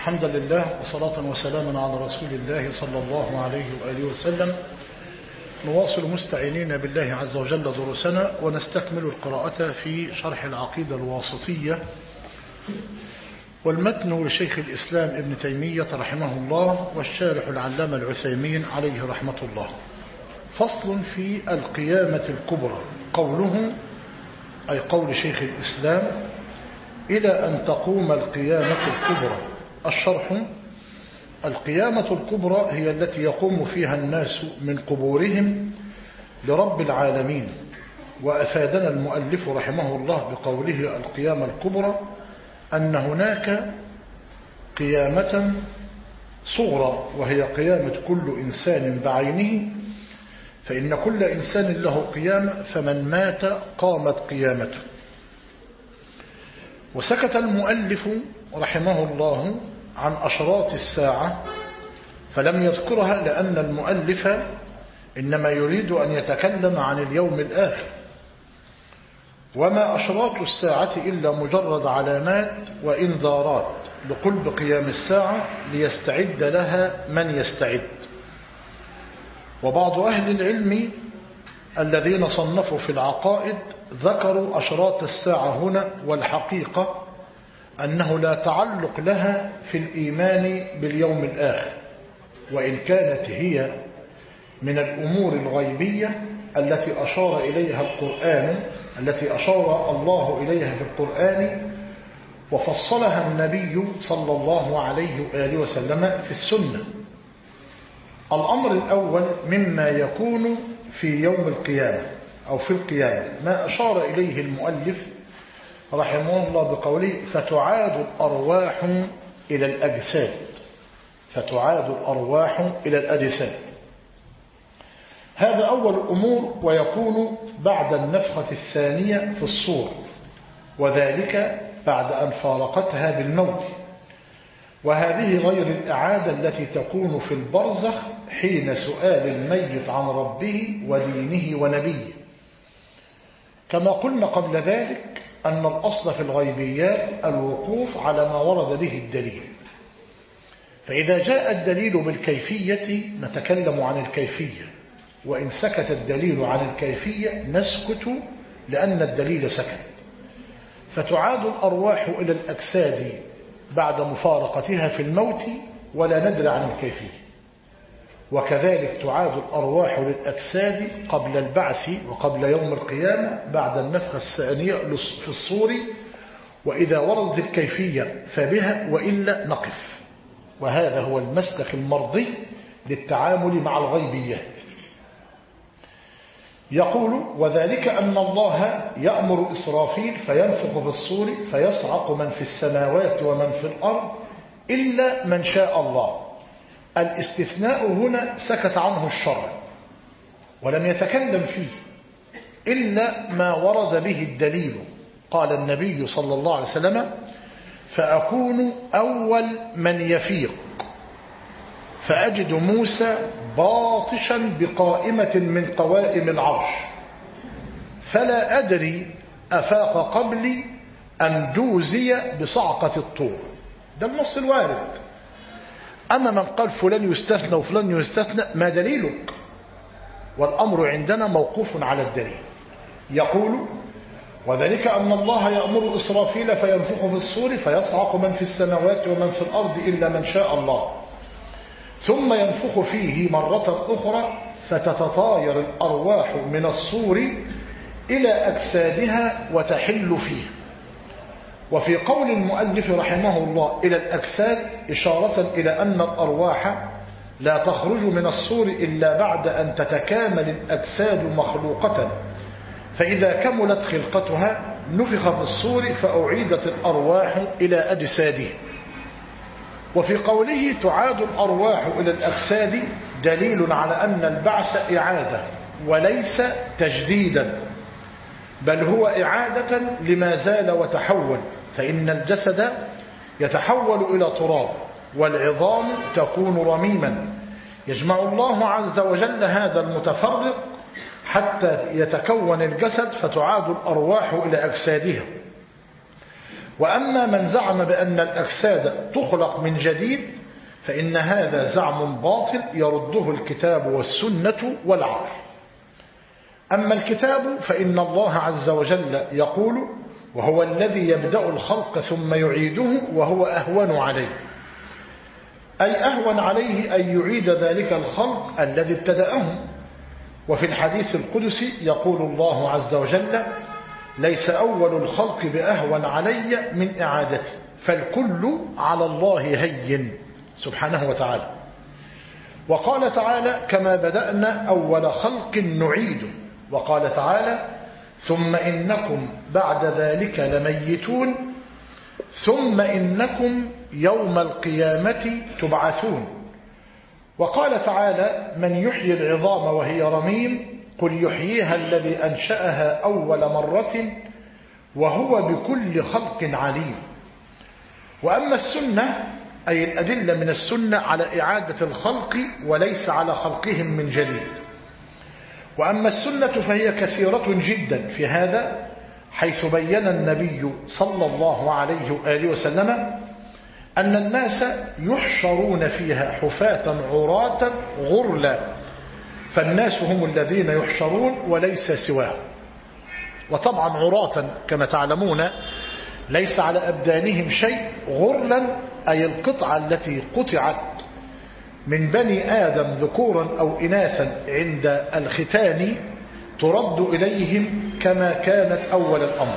الحمد لله وصلاة وسلاما على رسول الله صلى الله عليه وآله وسلم. نواصل مستعينين بالله عز وجل دروسنا ونستكمل القراءة في شرح العقيدة الواسطية، والمتن لشيخ الإسلام ابن تيمية رحمه الله والشارح العلامة العثيمين عليه رحمة الله. فصل في القيامة الكبرى. قوله أي قول شيخ الإسلام إلى أن تقوم القيامة الكبرى. الشرح: القيامة الكبرى هي التي يقوم فيها الناس من قبورهم لرب العالمين. وأفادنا المؤلف رحمه الله بقوله القيامة الكبرى أن هناك قيامة صغرى وهي قيامة كل إنسان بعينه، فإن كل إنسان له قيامة، فمن مات قامت قيامته. وسكت المؤلف رحمه الله عن أشراط الساعة فلم يذكرها، لأن المؤلف إنما يريد أن يتكلم عن اليوم الآخر، وما أشراط الساعة إلا مجرد علامات وإنذارات لقلب قيام الساعة ليستعد لها من يستعد. وبعض أهل العلم الذين صنفوا في العقائد ذكروا أشراط الساعة هنا، والحقيقة أنه لا تعلق لها في الإيمان باليوم الآخر، وإن كانت هي من الأمور الغيبية التي أشار إليها القرآن، التي أشار الله إليها في القرآن وفصلها النبي صلى الله عليه وآله وسلم في السنة. الأمر الأول مما يكون في يوم القيامة أو في القيامة ما أشار إليه المؤلف رحمه الله بقوله فتعاد الأرواح إلى الأجساد. فتعاد الأرواح إلى الأجساد، هذا أول الأمور، ويكون بعد النفخة الثانية في الصور، وذلك بعد أن فارقتها بالموت. وهذه غير الإعادة التي تكون في البرزخ حين سؤال الميت عن ربه ودينه ونبيه. كما قلنا قبل ذلك أن الأصل في الغيبيات الوقوف على ما ورد به الدليل، فإذا جاء الدليل بالكيفية نتكلم عن الكيفية، وإن سكت الدليل عن الكيفية نسكت لأن الدليل سكت. فتعاد الأرواح إلى الأجساد بعد مفارقتها في الموت ولا ندري عن الكيفية، وكذلك تعاد الأرواح للأجساد قبل البعث وقبل يوم القيامة بعد النفخة الثانية في الصور، وإذا وردت الكيفية فبها وإلا نقف. وهذا هو المسلك المرضي للتعامل مع الغيبيات. يقول وذلك أن الله يأمر إسرافيل فينفخ في الصور فيصعق من في السماوات ومن في الأرض إلا من شاء الله. الاستثناء هنا سكت عنه الشرع ولم يتكلم فيه إلا ما ورد به الدليل. قال النبي صلى الله عليه وسلم فأكون أول من يفيق فأجد موسى باطشا بقائمة من قوائم العرش فلا أدري أفاق قبلي أم جوزي بصعقة الطور. ده النص الوارد. أما من قال فلان يستثنى وفلان يستثنى ما دليلك؟ والأمر عندنا موقوف على الدليل. يقول وذلك أن الله يأمر إسرافيل فينفخ في الصور فيصعق من في السماوات ومن في الأرض إلا من شاء الله، ثم ينفخ فيه مرة أخرى فتتطاير الأرواح من الصور إلى أجسادها وتحل فيه. وفي قول المؤلف رحمه الله إلى الأجساد إشارة إلى أن الأرواح لا تخرج من الصور إلا بعد أن تتكامل الأجساد مخلوقة، فإذا كملت خلقتها نفخ في الصور فأعيدت الأرواح إلى أجسادها. وفي قوله تعاد الأرواح إلى الأجساد دليل على أن البعث إعادة وليس تجديدا، بل هو إعادة لما زال وتحول، فإن الجسد يتحول إلى تراب والعظام تكون رميما. يجمع الله عز وجل هذا المتفرق حتى يتكون الجسد فتعاد الأرواح إلى أجسادها. وأما من زعم بأن الأجساد تخلق من جديد فإن هذا زعم باطل يرده الكتاب والسنة والعقل. أما الكتاب فإن الله عز وجل يقول: وهو الذي يبدأ الخلق ثم يعيده وهو أهون عليه، أي أهون عليه أن يعيد ذلك الخلق الذي ابتدأه. وفي الحديث القدسي يقول الله عز وجل: ليس أول الخلق بأهون علي من إعادتي، فالكل على الله هين سبحانه وتعالى. وقال تعالى: كما بدأنا أول خلق نعيده. وقال تعالى: ثم إنكم بعد ذلك لميتون ثم إنكم يوم القيامة تبعثون. وقال تعالى: من يحيي العظام وهي رميم قل يحييها الذي أنشأها أول مرة وهو بكل خلق عليم. وأما السنة أي الأدلة من السنة على إعادة الخلق وليس على خلقهم من جديد. وأما السنة فهي كثيرة جدا في هذا، حيث بين النبي صلى الله عليه وآله وسلم أن الناس يحشرون فيها حفاة عراة غرلا، فالناس هم الذين يحشرون وليس سواه. وطبعا عراة كما تعلمون ليس على أبدانهم شيء، غرلا أي القطعة التي قطعت من بني آدم ذكورا أو إناثا عند الختان ترد إليهم كما كانت أول الأمر.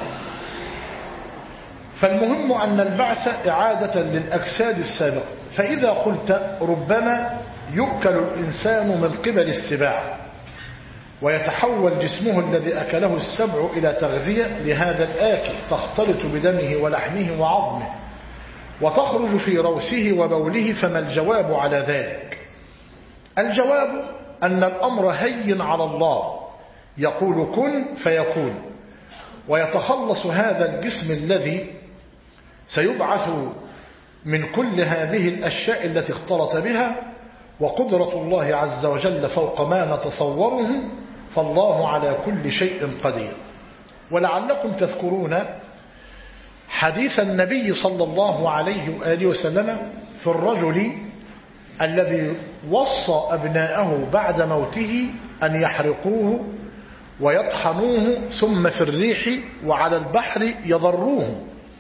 فالمهم أن البعث إعادة للأجساد السابقة. فإذا قلت ربما يؤكل الإنسان من قبل السباع ويتحول جسمه الذي أكله السبع إلى تغذية لهذا الآكل تختلط بدمه ولحمه وعظمه وتخرج في روثه وبوله، فما الجواب على ذلك؟ الجواب أن الأمر هين على الله، يقول كن فيكون، ويتخلص هذا الجسم الذي سيبعث من كل هذه الأشياء التي اختلط بها. وقدرة الله عز وجل فوق ما نتصوره، فالله على كل شيء قدير. ولعلكم تذكرون حديث النبي صلى الله عليه وآله وسلم في الرجل الذي وصى أبناءه بعد موته أن يحرقوه ويطحنوه ثم في الريح وعلى البحر يضروه،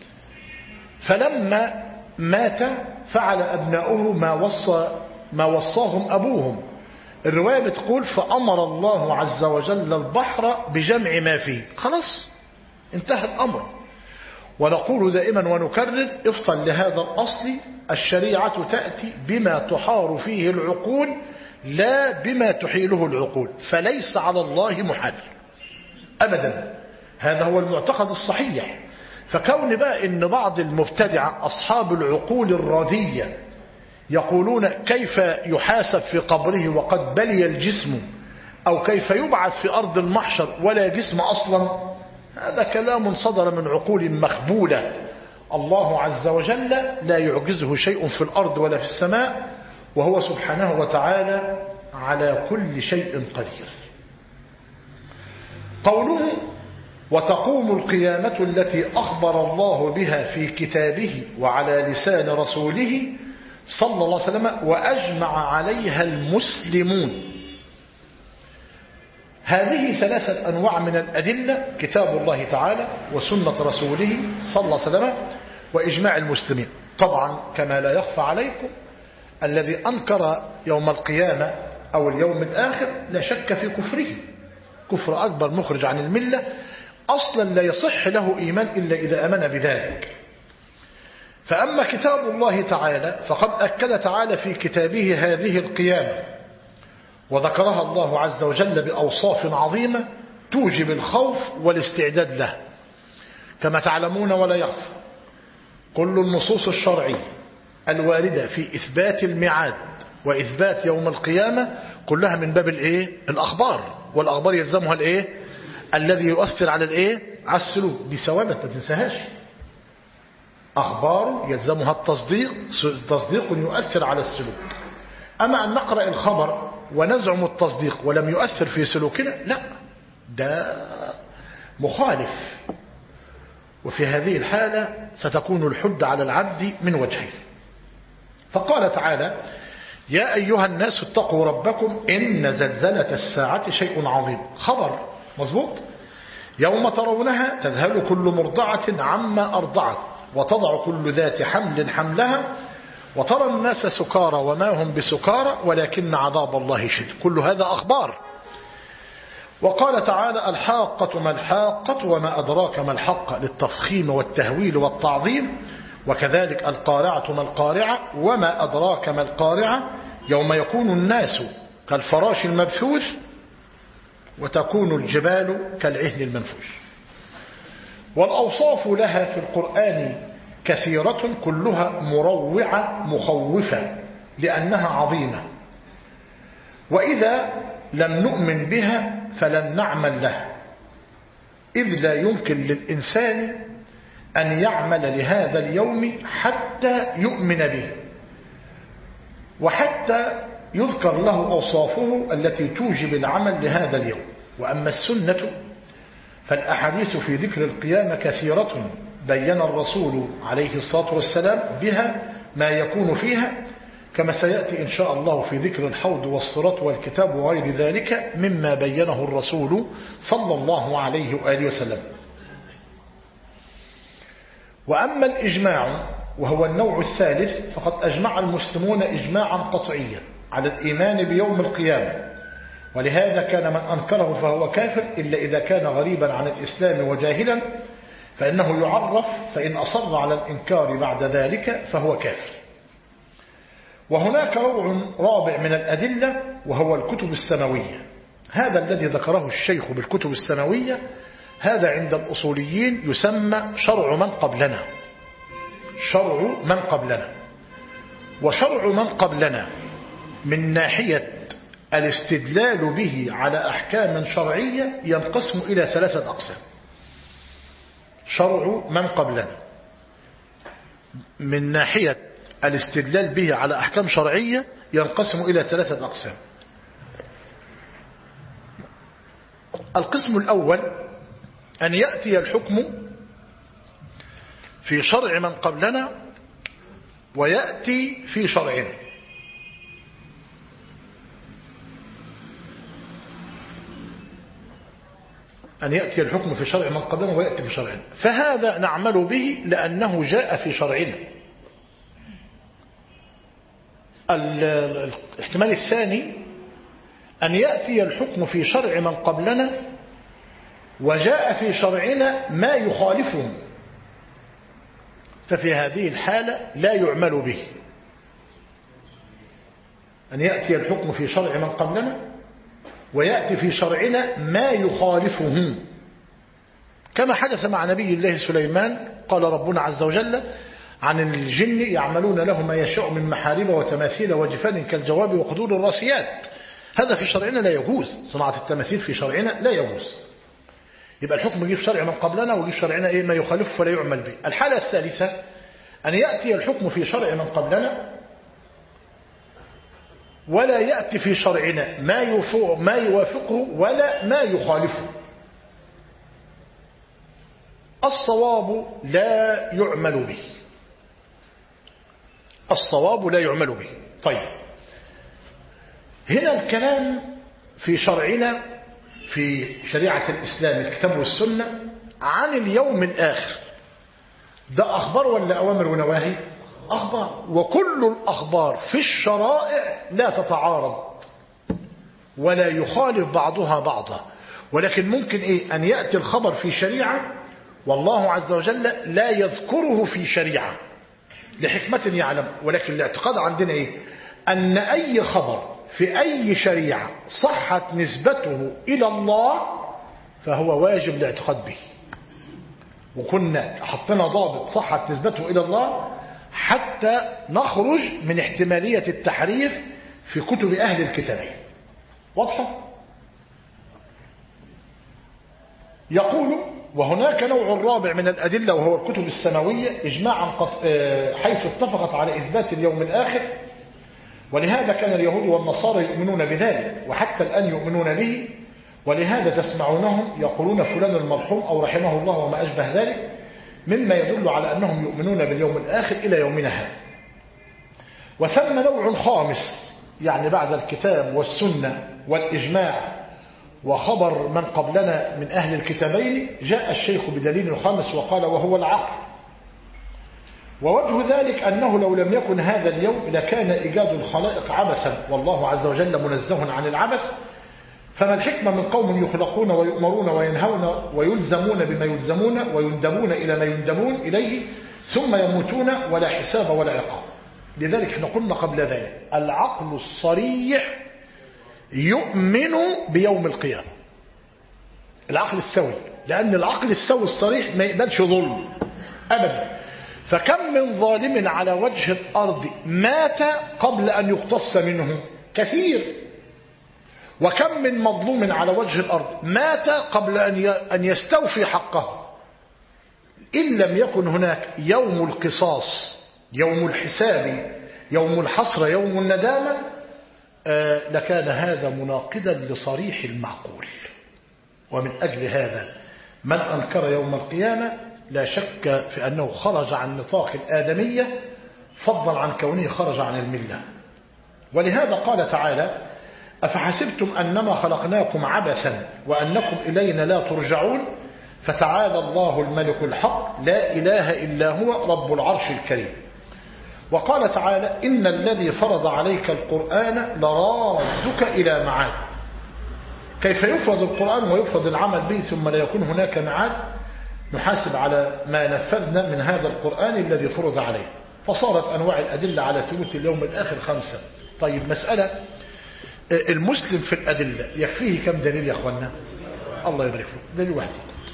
فلما مات فعل أبناؤه ما وصاهم أبوهم. الرواية بتقول: فأمر الله عز وجل البحر بجمع ما فيه. خلاص انتهى الأمر. ونقول دائما ونكرر: افطا لهذا الأصل، الشريعة تأتي بما تحار فيه العقول لا بما تحيله العقول، فليس على الله محال أبدا. هذا هو المعتقد الصحيح. فكون بقى إن بعض المبتدعة أصحاب العقول الردية يقولون كيف يحاسب في قبره وقد بلي الجسم، أو كيف يبعث في أرض المحشر ولا جسم أصلا، هذا كلام صدر من عقول مخبولة. الله عز وجل لا يعجزه شيء في الأرض ولا في السماء، وهو سبحانه وتعالى على كل شيء قدير. قوله: وتقوم القيامة التي أخبر الله بها في كتابه وعلى لسان رسوله صلى الله عليه وسلم وأجمع عليها المسلمون. هذه ثلاثة أنواع من الأدلة: كتاب الله تعالى وسنة رسوله صلى الله عليه وسلم وإجماع المسلمين. طبعا كما لا يخفى عليكم الذي أنكر يوم القيامة أو اليوم الآخر لا شك في كفره، كفر أكبر مخرج عن الملة، أصلا لا يصح له إيمان إلا إذا أمن بذلك. فأما كتاب الله تعالى فقد أكد تعالى في كتابه هذه القيامة وذكرها الله عز وجل بأوصاف عظيمة توجب الخوف والاستعداد له. كما تعلمون ولا يخفى كل النصوص الشرعية الواردة في إثبات الميعاد وإثبات يوم القيامة كلها من باب الأخبار، والأخبار يلزمها الذي يؤثر على على السلوك. دي ثوابت ما تنساهاش. أخبار يلزمها تصديق يؤثر على السلوك. أما أن نقرأ الخبر ونزعم التصديق ولم يؤثر في سلوكنا، لا، ده مخالف. وفي هذه الحالة ستكون الحجة على العبد من وجهين. فقال تعالى: يا أيها الناس اتقوا ربكم إن زلزلة الساعة شيء عظيم. خبر مظبوط. يوم ترونها تذهل كل مرضعة عما أرضعت وتضع كل ذات حمل حملها وترى الناس سكارى وما هم بسكارى ولكن عذاب الله شديد. كل هذا أخبار. وقال تعالى: الحاقة ما الحاقة وما أدراك ما الحق، للتفخيم والتهويل والتعظيم. وكذلك القارعة ما القارعة وما أدراك ما القارعة، يوم يكون الناس كالفراش المبثوث وتكون الجبال كالعهن المنفوش. والأوصاف لها في القرآن كثيرة كلها مروعة مخوفة لأنها عظيمة، وإذا لم نؤمن بها فلن نعمل لها، إذ لا يمكن للإنسان أن يعمل لهذا اليوم حتى يؤمن به وحتى يذكر له أوصافه التي توجب العمل لهذا اليوم. وأما السنة فالأحاديث في ذكر القيامة كثيرة، بين الرسول عليه الصلاة والسلام بها ما يكون فيها، كما سيأتي إن شاء الله في ذكر الحوض والصراط والكتاب وغير ذلك مما بينه الرسول صلى الله عليه وآله وسلم. وأما الإجماع وهو النوع الثالث، فقد أجمع المسلمون إجماعا قطعيا على الإيمان بيوم القيامة، ولهذا كان من أنكره فهو كافر إلا إذا كان غريبا عن الإسلام وجاهلا، فإنه يعرف، فإن أصر على الإنكار بعد ذلك فهو كافر. وهناك نوع رابع من الأدلة وهو الكتب السماوية. هذا الذي ذكره الشيخ بالكتب السماوية، هذا عند الأصوليين يسمى شرع من قبلنا. شرع من قبلنا. وشرع من قبلنا من ناحية الاستدلال به على أحكام شرعية ينقسم إلى 3 أقسام. شرع من قبلنا من ناحية الاستدلال به على أحكام شرعية ينقسم إلى 3 أقسام. القسم الأول أن يأتي الحكم في شرع من قبلنا ويأتي في شرعنا. أن يأتي الحكم في شرع من قبلنا ويأتي في شرعنا، فهذا نعمل به لأنه جاء في شرعنا. الاحتمال الثاني أن يأتي الحكم في شرع من قبلنا وجاء في شرعنا ما يخالفه، ففي هذه الحالة لا يعمل به. أن يأتي الحكم في شرع من قبلنا ويأتي في شرعنا ما يخالفه، كما حدث مع نبي الله سليمان. قال ربنا عز وجل عن الجن: يعملون له ما يشاء من محارب وتماثيل وجفان كالجواب وقدور الراسيات. هذا في شرعنا لا يجوز، صناعة التماثيل في شرعنا لا يجوز. يبقى الحكم يجي في شرع من قبلنا ويجي في شرعنا ما يخالفه ولا يعمل به. الحالة الثالثة أن يأتي الحكم في شرع من قبلنا ولا يأتي في شرعنا ما يوافقه ولا ما يخالفه. الصواب لا يعمل به. الصواب لا يعمل به. طيب، هنا الكلام في شرعنا في شريعة الإسلام الكتاب والسنة عن اليوم الآخر، ده أخبار ولا أوامر ونواهي؟ أخبار. وكل الأخبار في الشرائع لا تتعارض ولا يخالف بعضها بعضا، ولكن ممكن أن يأتي الخبر في شريعة والله عز وجل لا يذكره في شريعة لحكمة يعلم، ولكن الاعتقاد عندنا أن أي خبر في أي شريعة صحت نسبته إلى الله فهو واجب الاعتقاد به. وكنا حطينا ضابط صحت نسبته إلى الله حتى نخرج من احتمالية التحريف في كتب أهل الكتاب. واضحة؟ يقول: وهناك نوع رابع من الأدلة وهو الكتب السماوية إجماعا حيث اتفقت على إثبات اليوم الآخر، ولهذا كان اليهود والنصارى يؤمنون بذلك وحتى الآن يؤمنون به، ولهذا تسمعونهم يقولون فلان المرحوم أو رحمه الله وما أشبه ذلك، مما يدل على أنهم يؤمنون باليوم الآخر إلى يومنا هذا. وثم نوع خامس، يعني بعد الكتاب والسنة والإجماع وخبر من قبلنا من أهل الكتابين، جاء الشيخ بدليل خامس وقال وهو العقل. ووجه ذلك أنه لو لم يكن هذا اليوم لكان إيجاد الخلائق عبثا، والله عز وجل منزه عن العبث. فما الحكمة من قوم يخلقون ويؤمرون وينهون ويلزمون بما يلزمون ويندبون إلى ما يندبون إليه ثم يموتون ولا حساب ولا عقاب. لذلك احنا قلنا قبل ذلك العقل الصريح يؤمن بيوم القيامة، العقل السوي، لأن العقل السوي الصريح ما يقبلش ظلم أبدا. فكم من ظالم على وجه الأرض مات قبل أن يقتص منه كثير، وكم من مظلوم على وجه الأرض مات قبل أن يستوفي حقه. إن لم يكن هناك يوم القصاص، يوم الحساب، يوم الحسرة، يوم الندامة، لكان هذا مناقضا لصريح المعقول. ومن أجل هذا من أنكر يوم القيامة لا شك في أنه خرج عن نطاق الآدمية، فضلا عن كونه خرج عن الملة. ولهذا قال تعالى أفحسبتم أنما خلقناكم عبثا وأنكم إلينا لا ترجعون فتعالى الله الملك الحق لا إله إلا هو رب العرش الكريم. وقال تعالى إن الذي فرض عليك القرآن لرادك إلى معاد. كيف يفرض القرآن ويفرض العمل به ثم لا يكون هناك معاد؟ نحاسب على ما نفذنا من هذا القرآن الذي فرض عليه. فصارت أنواع الأدلة على ثبوت اليوم الآخر 5. طيب مسألة، المسلم في الأدلة يكفيه كم دليل يا أخوانا؟ الله يبارك فيكم، دليل واحد فقط.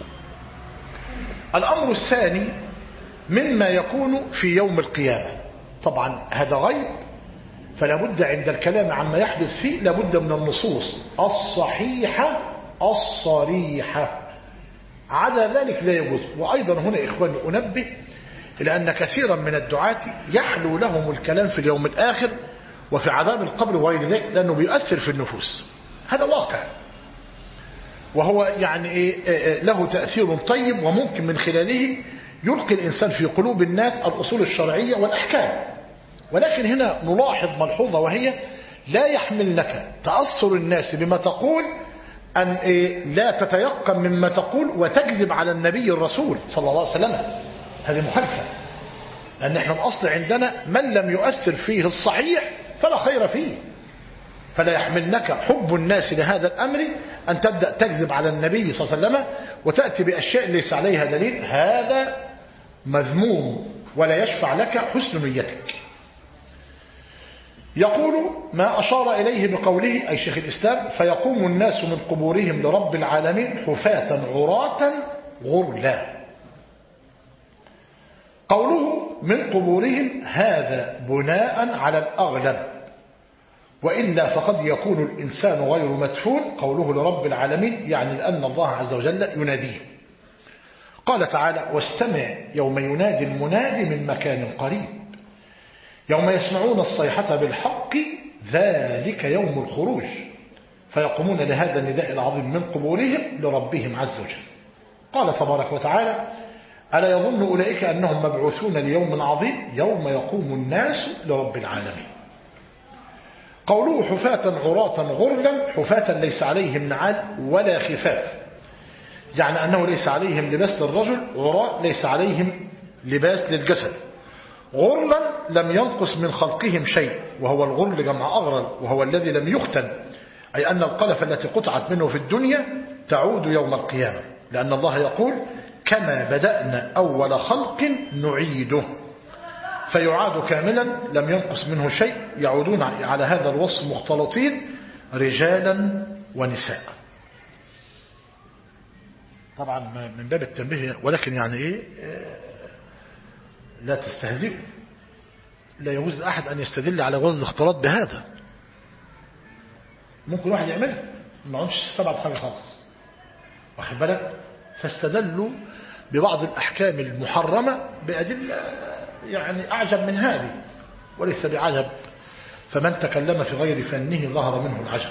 الأمر الثاني مما يكون في يوم القيامة، طبعا هذا غيب، فلا بد عند الكلام عما يحدث فيه لابد من النصوص الصحيحة الصريحة، عدا ذلك لا يجوز. وأيضا هنا إخواني أنبه إلى أن كثيرا من الدعاة يحلو لهم الكلام في اليوم الآخر وفي عذاب القبر وغير ذلك، لأنه بيؤثر في النفوس، هذا واقع، وهو يعني له تأثير طيب، وممكن من خلاله يلقي الإنسان في قلوب الناس الأصول الشرعية والأحكام. ولكن هنا نلاحظ ملحوظة، وهي لا يحملنك تأثر الناس بما تقول أن لا تتيقن مما تقول وتكذب على النبي الرسول صلى الله عليه وسلم. هذه مخالفة، لأن احنا الأصل عندنا من لم يؤثر فيه الصحيح فلا خير فيه. فلا يحملنك حب الناس لهذا الأمر أن تبدأ تكذب على النبي صلى الله عليه وسلم وتأتي بأشياء ليس عليها دليل، هذا مذموم ولا يشفع لك حسن نيتك. يقول ما أشار إليه بقوله أي شيخ الإسلام فيقوم الناس من قبورهم لرب العالمين حفاة عراة غرلا. قوله من قبورهم هذا بناء على الأغلب، وإلا فقد يكون الإنسان غير مدفون. قوله لرب العالمين يعني لأن الله عز وجل يناديه. قال تعالى واستمع يوم ينادي المنادي من مكان قريب يوم يسمعون الصيحة بالحق ذلك يوم الخروج، فيقومون لهذا النداء العظيم من قبورهم لربهم عز وجل. قال تبارك وتعالى ألا يظن أولئك أنهم مبعوثون ليوم عظيم يوم يقوم الناس لرب العالمين. قوله حفاة عراة غرلا، حفاة ليس عليهم نعال ولا خفاف، يعني أنه ليس عليهم لباس للرجل، عراة ليس عليهم لباس للجسد. غرلا لم ينقص من خلقهم شيء، وهو الغرل جمع أغرل، وهو الذي لم يختن، أي أن القلف التي قطعت منه في الدنيا تعود يوم القيامة، لأن الله يقول كما بدأنا أول خلق نعيده، فيعاد كاملا لم ينقص منه شيء. يعودون على هذا الوصف مختلطين رجالا ونساء. طبعا من باب التنبيه، ولكن يعني لا تستهزئوا، لا يجوز لأحد أن يستدل على جواز الاختلاط بهذا. ممكن واحد يعملها ما عندش استبعد حاجة خالص، واخد بالك، فاستدلوا ببعض الأحكام المحرمة بأدلة يعني أعجب من هذه، وليس بعجب، فمن تكلم في غير فنه ظهر منه العجب.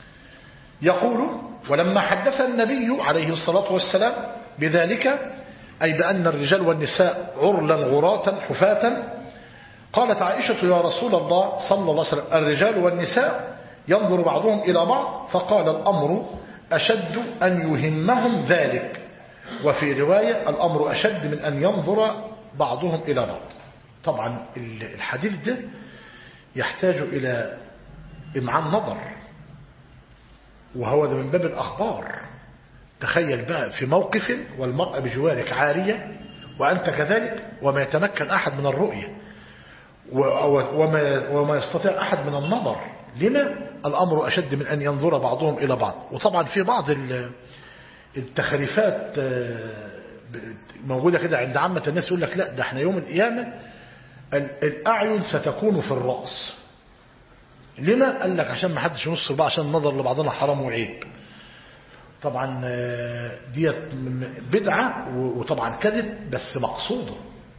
يقول ولما حدث النبي عليه الصلاة والسلام بذلك أي بأن الرجال والنساء عرلا غراتا حفاة. قالت عائشة يا رسول الله صلى الله عليه وسلم الرجال والنساء ينظر بعضهم إلى بعض، فقال الأمر أشد أن يهمهم ذلك، وفي رواية الأمر أشد من أن ينظر بعضهم إلى بعض. طبعا الحديث ده يحتاج إلى إمعان نظر، وهو ده من باب الأخبار. تخيل بقى في موقف والمرأة بجوارك عارية وأنت كذلك، وما يتمكن أحد من الرؤية وما يستطيع أحد من النظر. لما الأمر أشد من أن ينظر بعضهم إلى بعض. وطبعا في بعض التخريفات موجودة كده عند عامة الناس، يقول لك لا ده احنا يوم القيامة الأعين ستكون في الرأس. لما؟ قال لك عشان ما حدش ينص بقى، عشان النظر لبعضنا حرام وعيب. طبعا ديت بدعة وطبعا كذب، بس مقصوده.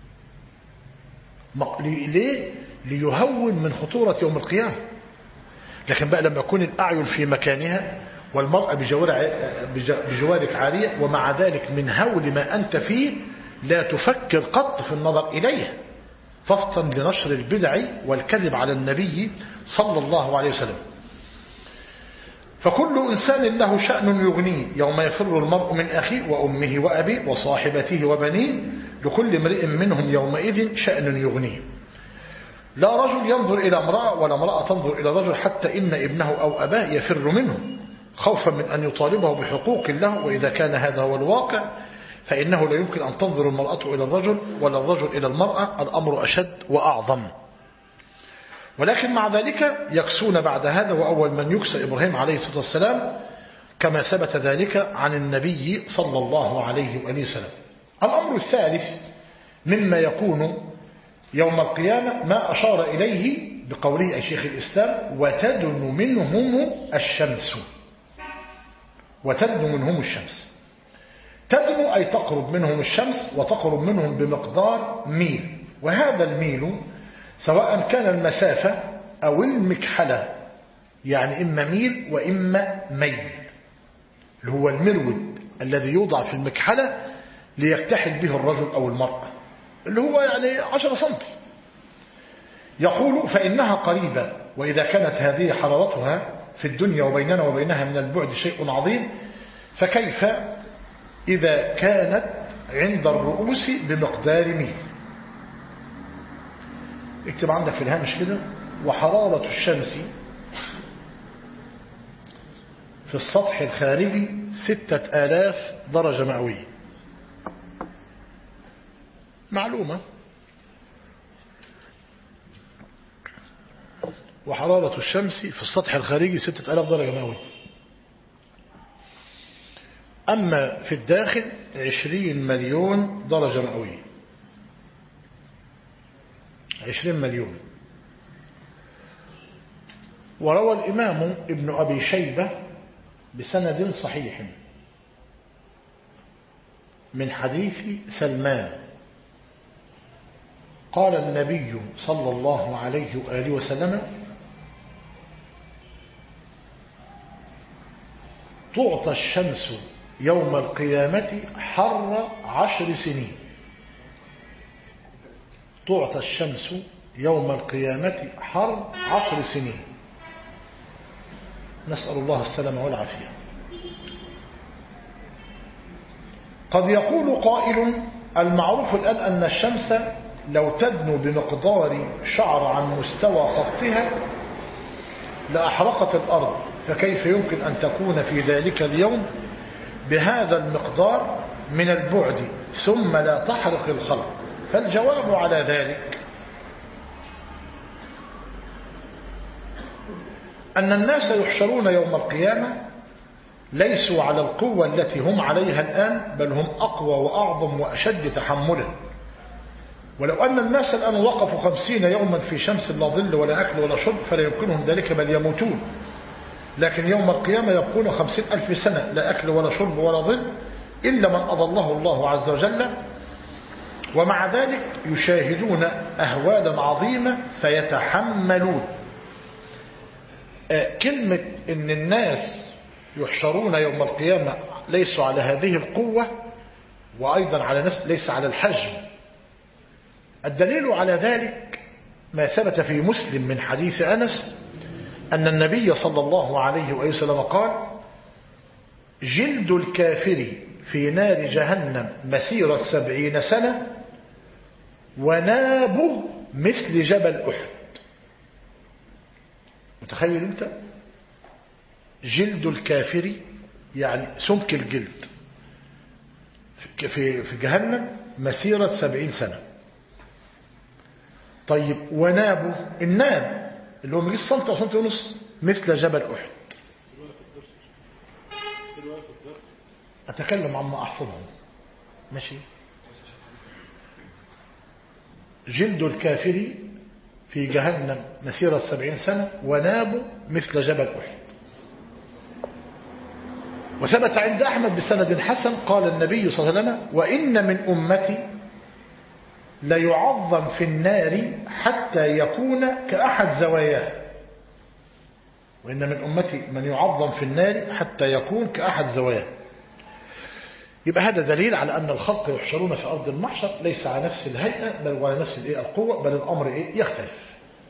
ليه؟ ليهون من خطورة يوم القيامة. لكن بقى لما يكون الأعين في مكانها والمرأة بجوارك عارية، ومع ذلك من هول ما أنت فيه لا تفكر قط في النظر إليها، فافطن لنشر البدع والكذب على النبي صلى الله عليه وسلم. فكل إنسان له شأن يغنيه يوم يفر المرء من أخيه وأمه وأبيه وصاحبته وبنيه، لكل امرئ منهم يومئذ شأن يغنيه. لا رجل ينظر إلى امرأة ولا امرأة تنظر إلى رجل، حتى إن ابنه أو أباه يفر منه خوفا من أن يطالبه بحقوق له. وإذا كان هذا هو الواقع فإنه لا يمكن أن تنظر المرأة إلى الرجل ولا الرجل إلى المرأة، الأمر أشد وأعظم. ولكن مع ذلك يكسون بعد هذا، وأول من يكسى إبراهيم عليه الصلاة والسلام، كما ثبت ذلك عن النبي صلى الله عليه وآله وسلم. الأمر الثالث مما يكون يوم القيامة ما أشار إليه بقوله أي شيخ الإسلام وتدن منهم الشمس. وتدن منهم الشمس، تدن أي تقرب منهم الشمس، وتقرب منهم بمقدار ميل. وهذا الميل سواء كان المسافة أو المكحلة، يعني إما ميل وإما ميل، اللي هو المرود الذي يوضع في المكحلة ليكتحل به الرجل أو المرأة، اللي هو يعني 10 سنتي. يقول فإنها قريبة، وإذا كانت هذه حرارتها في الدنيا وبيننا وبينها من البعد شيء عظيم، فكيف إذا كانت عند الرؤوس بمقدار ميل. اكتب عندك في الهامش كده وحرارة الشمس في السطح الخارجي 6000 درجة مئوية. معلومة. وحرارة الشمس في السطح الخارجي 6000 درجة مئوية. أما في الداخل 20 مليون درجة مئوية. 20 مليون. وروى الإمام ابن أبي شيبة بسند صحيح من حديث سلمان قال النبي صلى الله عليه وآله وسلم تعطى الشمس يوم القيامة حر 10 سنين. تعطى الشمس يوم القيامة حر 10 سنين. نسأل الله السلامة والعافية. قد يقول قائل المعروف الآن أن الشمس لو تدنو بمقدار شعر عن مستوى خطها لأحرقت الأرض، فكيف يمكن أن تكون في ذلك اليوم بهذا المقدار من البعد ثم لا تحرق الخلق؟ فالجواب على ذلك أن الناس يحشرون يوم القيامة ليسوا على القوة التي هم عليها الآن، بل هم أقوى وأعظم وأشد تحملا. ولو أن الناس الآن وقفوا 50 يوما في شمس لا ظل ولا أكل ولا شرب فلا يمكنهم ذلك بل يموتون، لكن يوم القيامة يبقون 50,000 سنة لا أكل ولا شرب ولا ظل إلا من أضله الله عز وجل، ومع ذلك يشاهدون أهوالا عظيمة فيتحملون. كلمة إن الناس يحشرون يوم القيامة ليسوا على هذه القوة وأيضا على نفس ليس على الحجم. الدليل على ذلك ما ثبت في مسلم من حديث أنس أن النبي صلى الله عليه وسلم قال: جلد الكافر في نار جهنم مسيرة 70 سنة ونابه مثل جبل أحد. متخيل أنت؟ جلد الكافر يعني سمك الجلد في جهنم مسيرة 70 سنة. طيب ونابه، الناب اللي هو من سنتي أو سنتي ونص مثل جبل أحد. أتكلم عما أحفظه ماشي. جلد الكافر في جهنم مسيرة 70 سنة ونابه مثل جبل أحد. وثبت عند أحمد بسند حسن قال النبي صلى الله عليه وسلم: وإن من أمتي ليعظم في النار حتى يكون كأحد زواياه. وإن من أمتي من يعظم في النار حتى يكون كأحد زواياه. يبقى هذا دليل على أن الخلق يحشرون في أرض المحشر ليس على نفس الهيئة بل وعلى نفس القوة، بل الأمر يختلف.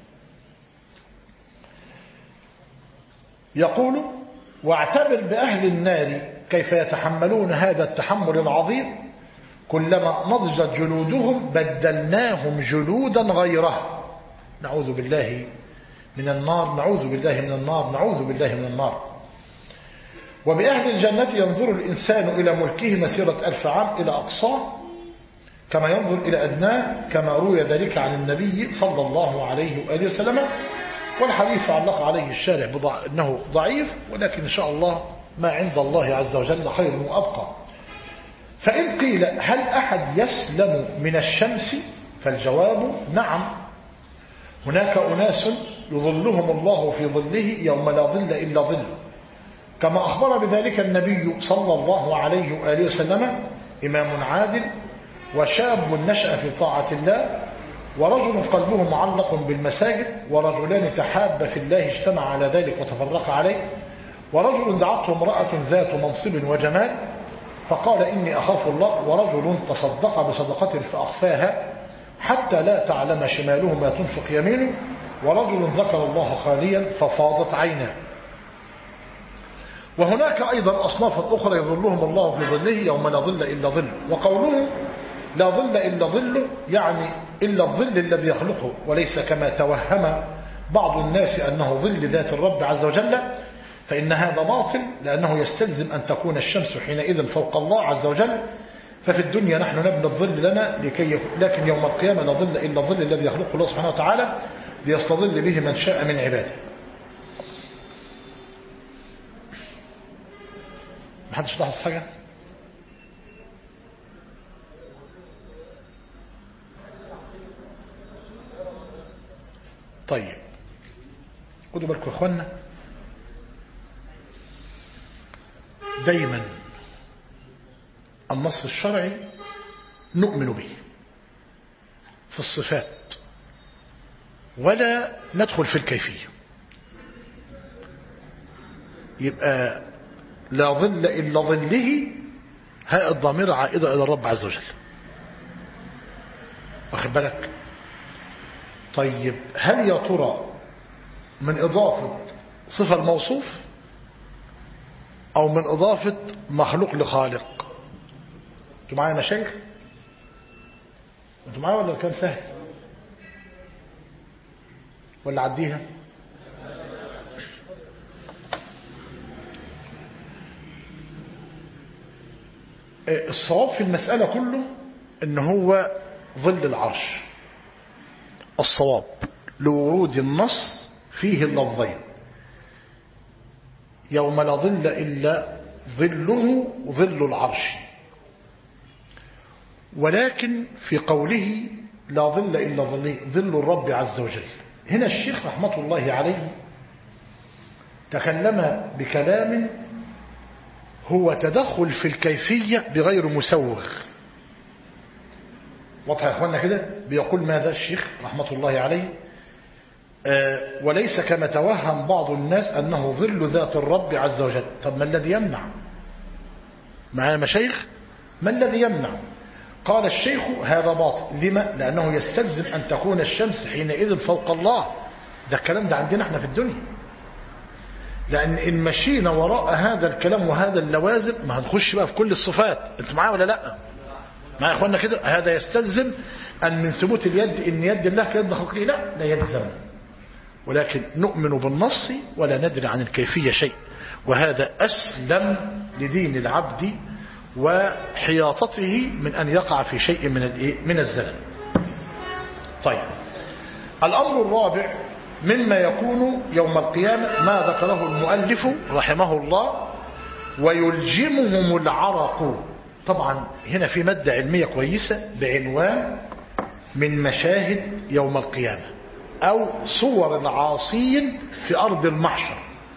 يقول: واعتبر بأهل النار كيف يتحملون هذا التحمل العظيم، كلما نضجت جلودهم بدلناهم جلودا غيرها. نعوذ بالله من النار، نعوذ بالله من النار، نعوذ بالله من النار. وبأهل الجنة ينظر الإنسان إلى ملكه مسيرة 1000 عام إلى أقصاه كما ينظر إلى أدناه، كما روي ذلك عن النبي صلى الله عليه وآله وسلم. والحديث علق عليه الشارع أنه ضعيف، ولكن إن شاء الله ما عند الله عز وجل خير وأبقى. فإن قيل: هل أحد يسلم من الشمس؟ فالجواب: نعم. هناك أناس يظلهم الله في ظله يوم لا ظل إلا ظله، كما أخبر بذلك النبي صلى الله عليه وآله وسلم: إمام عادل، وشاب نشأ في طاعة الله، ورجل قلبه معلق بالمساجد، ورجلان تحابا في الله اجتمع على ذلك وتفرق عليه، ورجل دعته امرأة ذات منصب وجمال فقال: إني أخاف الله، ورجل تصدق بصدقة فأخفاها حتى لا تعلم شماله ما تنفق يمينه، ورجل ذكر الله خاليا ففاضت عيناه. وهناك أيضا أصناف أخرى يظلهم الله في ظله يوم لا ظل إلا ظل. وقوله لا ظل إلا ظله يعني إلا الظل الذي يخلقه، وليس كما توهم بعض الناس أنه ظل ذات الرب عز وجل، فإن هذا باطل، لأنه يستلزم أن تكون الشمس حينئذ فوق الله عز وجل. ففي الدنيا نحن نبني الظل لنا لكن يوم القيامة لا ظل إلا الظل الذي يخلقه الله سبحانه وتعالى ليستظل به من شاء من عباده. محدش لاحظ حاجة؟ طيب خدوا بالكم يا اخوانا، دايما النص الشرعي نؤمن به في الصفات ولا ندخل في الكيفية. يبقى لا ظل إلا ظله، هاء الضمير عائدة إلى الرب عز وجل، واخد بالك؟ طيب هل يا ترى من إضافة صفة الموصوف أو من إضافة مخلوق لخالق؟ انتوا معايا يا مشايخ؟ انتوا معايا ولا كان سهل ولا عديها؟ الصواب في المسألة كله ان هو ظل العرش، الصواب لورود النص فيه اللفظين: يوم لا ظل إلا ظله ظل العرش. ولكن في قوله لا ظل إلا ظله ظل الرب عز وجل، هنا الشيخ رحمة الله عليه تكلم بكلام هو تدخل في الكيفية بغير مسوغ. واضح يا اخوانا كده؟ بيقول ماذا الشيخ رحمة الله عليه؟ وليس كما توهم بعض الناس أنه ظل ذات الرب عز وجل. طب ما الذي يمنع؟ معايا مشايخ؟ ما الذي يمنع؟ قال الشيخ هذا باطل. لما؟ لأنه يستلزم أن تكون الشمس حينئذ فوق الله. ده الكلام ده عندنا احنا في الدنيا، لأن إن مشينا وراء هذا الكلام وهذا اللوازم ما هنخش بقى في كل الصفات. انتوا معايا ولا لا؟ معايا يا اخوانا كده؟ هذا يستلزم أن من ثبوت اليد إن يد الله كيد خلقه، لا يلزم، ولكن نؤمن بالنص ولا ندري عن الكيفية شيء، وهذا أسلم لدين العبد وحياطته من أن يقع في شيء من الزلل. طيب، الأمر الرابع مما يكون يوم القيامة ما ذكره المؤلف رحمه الله: ويلجمهم العرق. طبعا هنا في مادة علمية كويسة بعنوان من مشاهد يوم القيامة أو صور العاصين في أرض المحشر.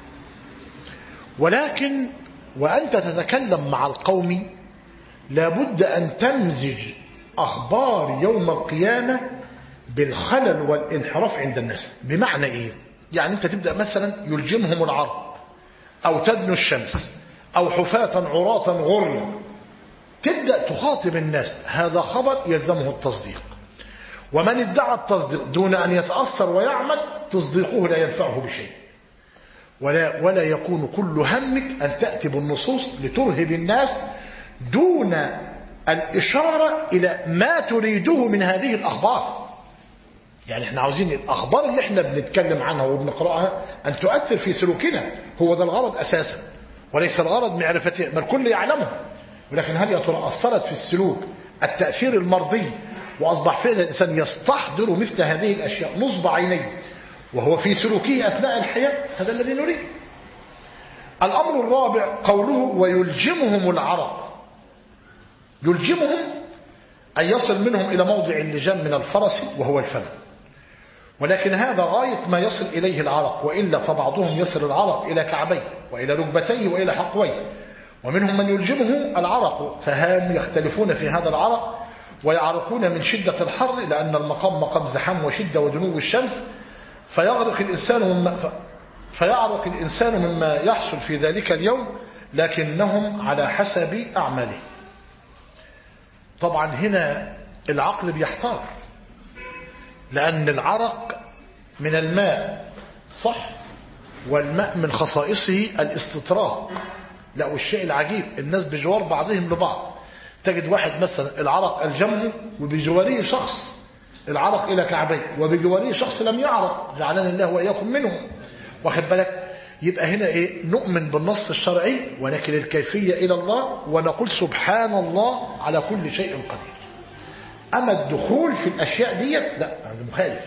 ولكن وأنت تتكلم مع القوم لابد أن تمزج أخبار يوم القيامة بالخلل والانحراف عند الناس. بمعنى إيه؟ يعني أنت تبدأ مثلا يلجمهم العرق أو تدنو الشمس أو حفاة عراة غرلا، تبدأ تخاطب الناس، هذا خبر يلزمه التصديق. ومن ادعى التصديق دون أن يتأثر ويعمل تصديقه لا ينفعه بشيء. ولا يكون كل همك أن تأتي بالنصوص لترهب الناس دون الإشارة إلى ما تريده من هذه الأخبار. يعني احنا عاوزين الأخبار اللي احنا بنتكلم عنها وبنقرأها أن تؤثر في سلوكنا، هو ده الغرض أساسا، وليس الغرض معرفتها، ما الكل يعلمه. ولكن هل يا ترى أثرت في السلوك التأثير المرضي وأصبح فعلا الإنسان يستحضر مثل هذه الأشياء نصب عينيه وهو في سلوكه أثناء الحياة؟ هذا الذي نريد. الأمر الرابع قوله ويلجمهم العرق. يلجمهم أن يصل منهم إلى موضع اللجام من الفرس وهو الفم، ولكن هذا غاية ما يصل إليه العرق، وإلا فبعضهم يصل العرق إلى كعبيه وإلى ركبتيه وإلى حقويه، ومنهم من يلجمه العرق فهم يختلفون في هذا العرق ويعرقون من شدة الحر، لأن المقام مقام زحام وشدة ودنو الشمس، فيعرق الإنسان مما يحصل في ذلك اليوم، لكنهم على حسب أعماله. طبعا هنا العقل بيحتار، لأن العرق من الماء صح، والماء من خصائصه الاستطراق. لا، والشيء العجيب الناس بجوار بعضهم لبعض، تجد واحد مثلا العرق الجمه وبجواره شخص العرق إلى كعبيه وبجواره شخص لم يعرق، جعلنا الله وإياكم منهم. واخد بالك؟ يبقى هنا إيه؟ نؤمن بالنص الشرعي ونكل الكيفية إلى الله ونقول سبحان الله على كل شيء قدير. أما الدخول في الأشياء دي لا، هذا مخالف.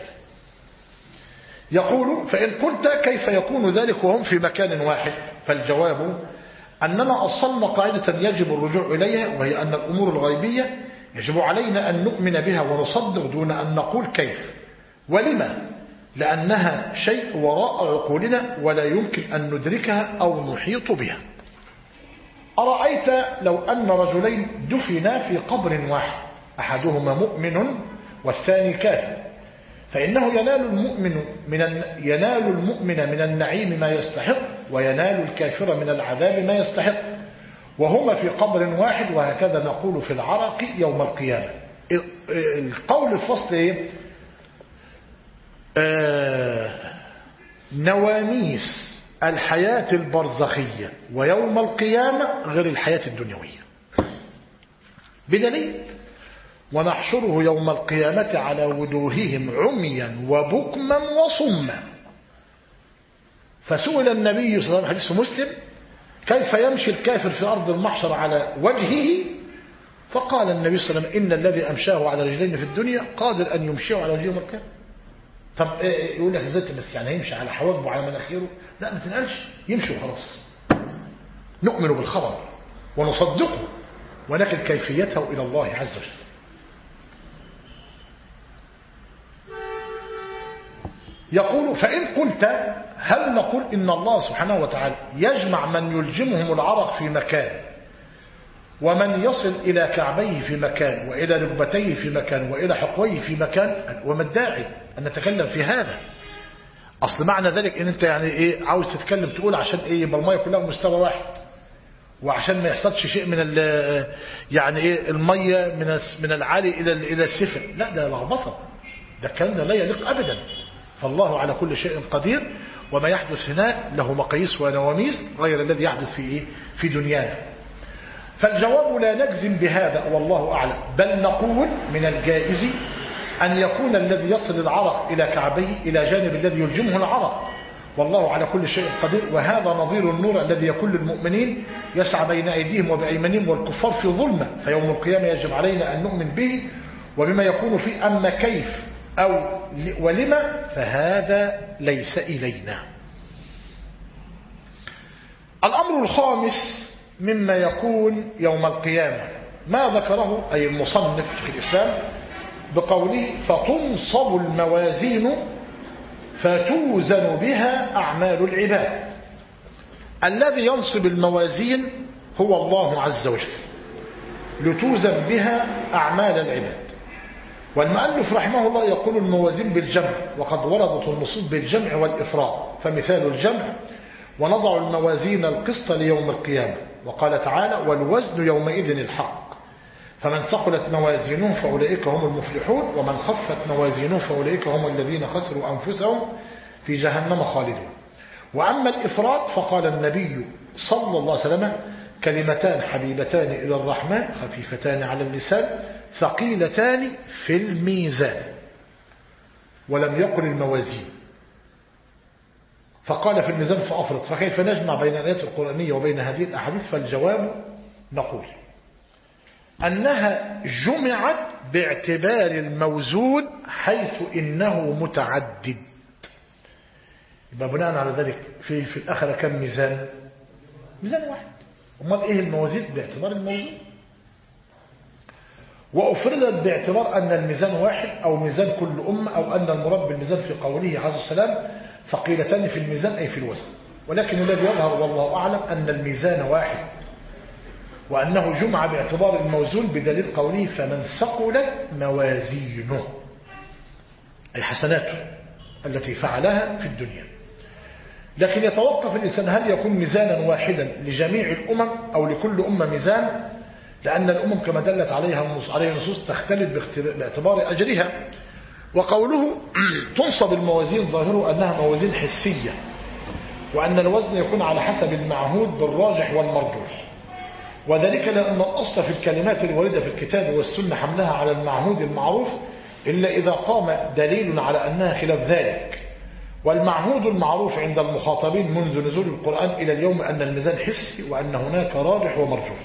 يقول فإن قلت كيف يكون ذلك وهم في مكان واحد؟ فالجواب أننا أصلنا قاعدة يجب الرجوع إليها، وهي أن الأمور الغيبية يجب علينا أن نؤمن بها ونصدق دون أن نقول كيف. ولما؟ لأنها شيء وراء عقولنا ولا يمكن أن ندركها أو نحيط بها. أرأيت لو أن رجلين دفنا في قبر واحد، أحدهما مؤمن والثاني كافر، فإنه ينال المؤمن من النعيم ما يستحق، وينال الكافر من العذاب ما يستحق، وهما في قبر واحد. وهكذا نقول في العرق يوم القيامة. القول الفصل إيه؟ نواميس الحياة البرزخية ويوم القيامة غير الحياة الدنيوية، بدليل ونحشره يوم القيامة على وجوههم عميا وبكما وصما. فسئل النبي صلى الله عليه وسلم، حديث مسلم، كيف يمشي الكافر في أرض المحشر على وجهه؟ فقال النبي صلى الله عليه وسلم إن الذي أمشاه على رجلين في الدنيا قادر أن يمشيه على وجهه يوم القيامة. طب يقول لك ازاي بس يعني يمشي على حواجبه وعلى مناخيره؟ لا، ما تنقلش، يمشي وخلاص. نؤمن بالخبر ونصدقه ولكن كيفيته إلى الله عز وجل. يقول فإن قلت هل نقول إن الله سبحانه وتعالى يجمع من يلجمهم العرق في مكان ومن يصل إلى كعبيه في مكان وإلى ركبتيه في مكان وإلى حقويه في مكان؟ وما الداعي أن نتكلم في هذا؟ أصل معنى ذلك إن أنت يعني إيه عاوز تتكلم تقول عشان إيه يبقى المية كلها مستوى واحد، وعشان ما يحصلش شيء من يعني ايه المية من العالي إلى السفل. لا، ده لخبطة، ده الكلام ده لا يليق أبدا. فالله على كل شيء قدير، وما يحدث هناك له مقاييس ونواميس غير الذي يحدث في دنيانا. فالجواب لا نجزم بهذا والله أعلم، بل نقول من الجائز أن يكون الذي يصل العرق إلى كعبيه إلى جانب الذي يلجمه العرق، والله على كل شيء قدير. وهذا نظير النور الذي يكون للمؤمنين يسعى بين أيديهم وبأيمانهم والكفار في ظلمة، فيوم القيامة يجب علينا أن نؤمن به وبما يكون فيه. أما كيف أو ولما فهذا ليس إلينا. الأمر الخامس مما يكون يوم القيامة ما ذكره أي المصنف في الإسلام بقوله فتنصب الموازين فتوزن بها أعمال العباد. الذي ينصب الموازين هو الله عز وجل لتوزن بها أعمال العباد. والمؤلف رحمه الله يقول الموازين بالجمع، وقد وردت النصوص بالجمع والإفراد. فمثال الجمع ونضع الموازين القسط ليوم القيامة، وقال تعالى والوزن يومئذ الحق، فمن ثقلت موازينهم فأولئك هم المفلحون، ومن خفت موازينهم فأولئك هم الذين خسروا أنفسهم في جهنم خالدون. وأما الإفراد فقال النبي صلى الله عليه وسلم كلمتان حبيبتان إلى الرحمن خفيفتان على اللسان ثقيلتان في الميزان، ولم يقل الموازين، فقال في الميزان فأفرط. فكيف نجمع بين الآيات القرآنية وبين هذه الأحاديث؟ فالجواب نقول أنها جمعت باعتبار الموزون حيث إنه متعدد. يبقى بناء على ذلك في الآخرة كم ميزان؟ ميزان واحد. امال إيه الموازين؟ باعتبار الموزون. وأفردت باعتبار أن الميزان واحد أو ميزان كل أمة، أو أن المراد بالميزان في قوله عليه السلام ثقيلتان في الميزان أي في الوزن. ولكن الذي يظهر والله أعلم أن الميزان واحد، وأنه جمع باعتبار الموزون بدليل قوله فمن ثقلت موازينه أي حسناته التي فعلها في الدنيا. لكن يتوقف الإنسان هل يكون ميزانا واحدا لجميع الأمم أو لكل أمة ميزان، لأن الأمم كما دلت عليها النصوص تختلف باعتبار أجرها. وقوله تنصب الموازين ظاهره أنها موازين حسية، وأن الوزن يكون على حسب المعهود بالراجح والمرجوح، وذلك لأن الأصل في الكلمات الواردة في الكتاب والسنة حملها على المعهود المعروف إلا إذا قام دليل على أنها خلاف ذلك. والمعهود المعروف عند المخاطبين منذ نزول القرآن إلى اليوم أن الميزان حسي، وأن هناك راجح ومرجوح.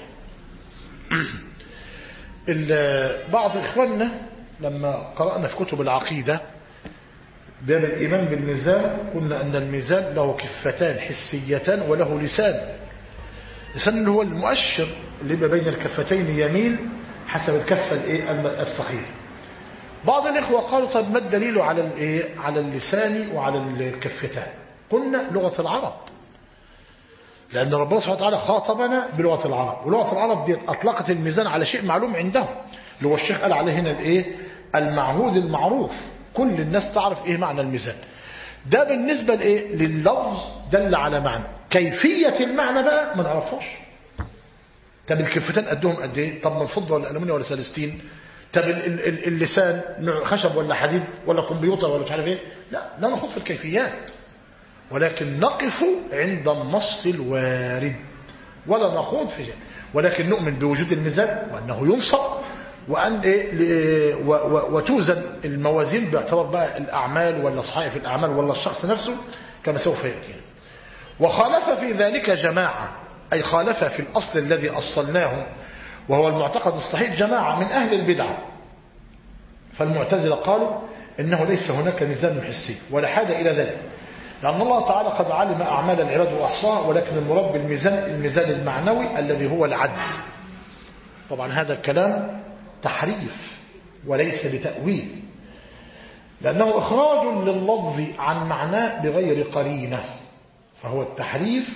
بعض إخواننا لما قرأنا في كتب العقيدة باب الإيمان بالميزان قلنا أن الميزان له كفتان حسيتان وله لسان. لسان اللي هو المؤشر اللي بين الكفتين يميل حسب الكفة الثقيلة. بعض الإخوة قالوا طب ما الدليل على اللسان وعلى الكفتان؟ قلنا لغة العرب، لأن ربنا سبحانه وتعالى خاطبنا بلغة العرب، ولغة العرب دي أطلقت الميزان على شيء معلوم عندهم، اللي هو الشيخ قال عليه هنا المعهود المعروف، كل الناس تعرف إيه معنى الميزان. ده بالنسبة لللفظ دل على معنى، كيفية المعنى بقى ما نعرفهاش. طب الكفتان قدهم قد ايه؟ طب من الفضة ولا الألمنيا ولا سلستين؟ طب اللسان خشب ولا حديد ولا كمبيوتر ولا مش عارف ايه؟ لا نخوض في الكيفيات، ولكن نقف عند النص الوارد ولا نخوض فيه، ولكن نؤمن بوجود الميزان وأنه ينصب، وأن وتوزن الموازين باعتبار بقى الأعمال ولا صحائف الأعمال ولا الشخص نفسه كما سوف يأتي. وخالف في ذلك جماعة، أي خالف في الأصل الذي أصلناه وهو المعتقد الصحيح جماعة من أهل البدع. فالمعتزلة قالوا إنه ليس هناك ميزان حسي ولا حاجة إلى ذلك، لأن الله تعالى قد علم أعمال العباد وأحصاها، ولكن المراد بالميزان الميزان المعنوي الذي هو العدل. طبعا هذا الكلام تحريف وليس بتأويل، لأنه إخراج لللفظ عن معناه بغير قرينة، فهو التحريف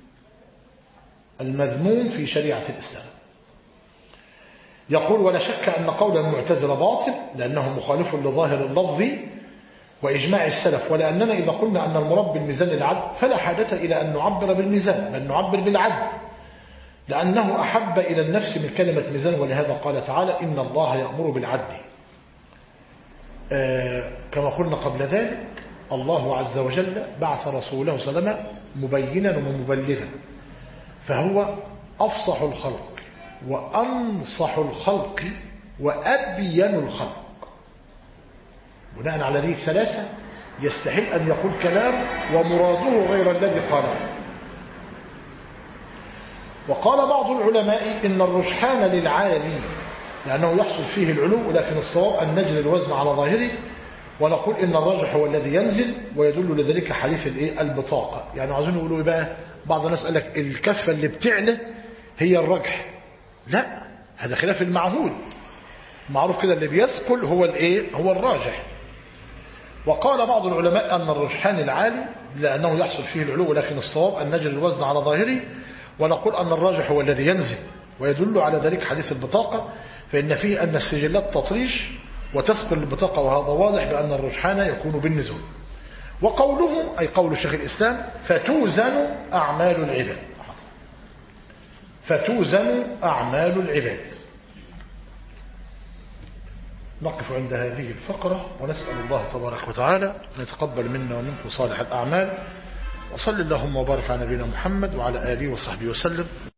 المذموم في شريعة الإسلام. يقول ولا شك أن قول المعتزلة باطل لأنه مخالف لظاهر اللفظ وإجماع السلف، ولأننا إذا قلنا أن المراد بالميزان العدل فلا حاجة إلى أن نعبر بالميزان، بل نعبر بالعدل، لأنه أحب إلى النفس من كلمة ميزان، ولهذا قال تعالى إن الله يأمر بالعدل. كما قلنا قبل ذلك الله عز وجل بعث رسوله صلى الله عليه وسلم مبينا ومبلغا، فهو أفصح الخلق وأنصح الخلق وأبين الخلق. بناء على هذه الثلاثة يستحيل أن يقول كلام ومراده غير الذي قاله. وقال بعض العلماء إن الرجحان للعالي لأنه يحصل فيه العلو، لكن الصواب أن نجري الوزن على ظاهره ونقول إن الراجح هو الذي ينزل، ويدل لذلك حديث البطاقة. يعني عايزين يقولوا إيه بقى؟ بعض الناس قال لك الكفة اللي بتعلى هي الرجح، لا، هذا خلاف المعهود. معروف كده اللي بيثقل هو هو الراجح. وقال بعض العلماء أن الرجحان العالي لأنه يحصل فيه العلو، لكن الصواب أن نجري الوزن على ظاهره ونقول أن الراجح هو الذي ينزل، ويدل على ذلك حديث البطاقة، فإن فيه أن السجلات تطريش وتثقل البطاقة، وهذا واضح بأن الرجحان يكون بالنزول. وقوله أي قول شيخ الإسلام فتوزن أعمال العباد، فتوزن أعمال العباد. نقف عند هذه الفقرة ونسأل الله تبارك وتعالى أن يتقبل منا ومنكم صالح الأعمال، وصل اللهم وبارك على نبينا محمد وعلى آله وصحبه وسلم.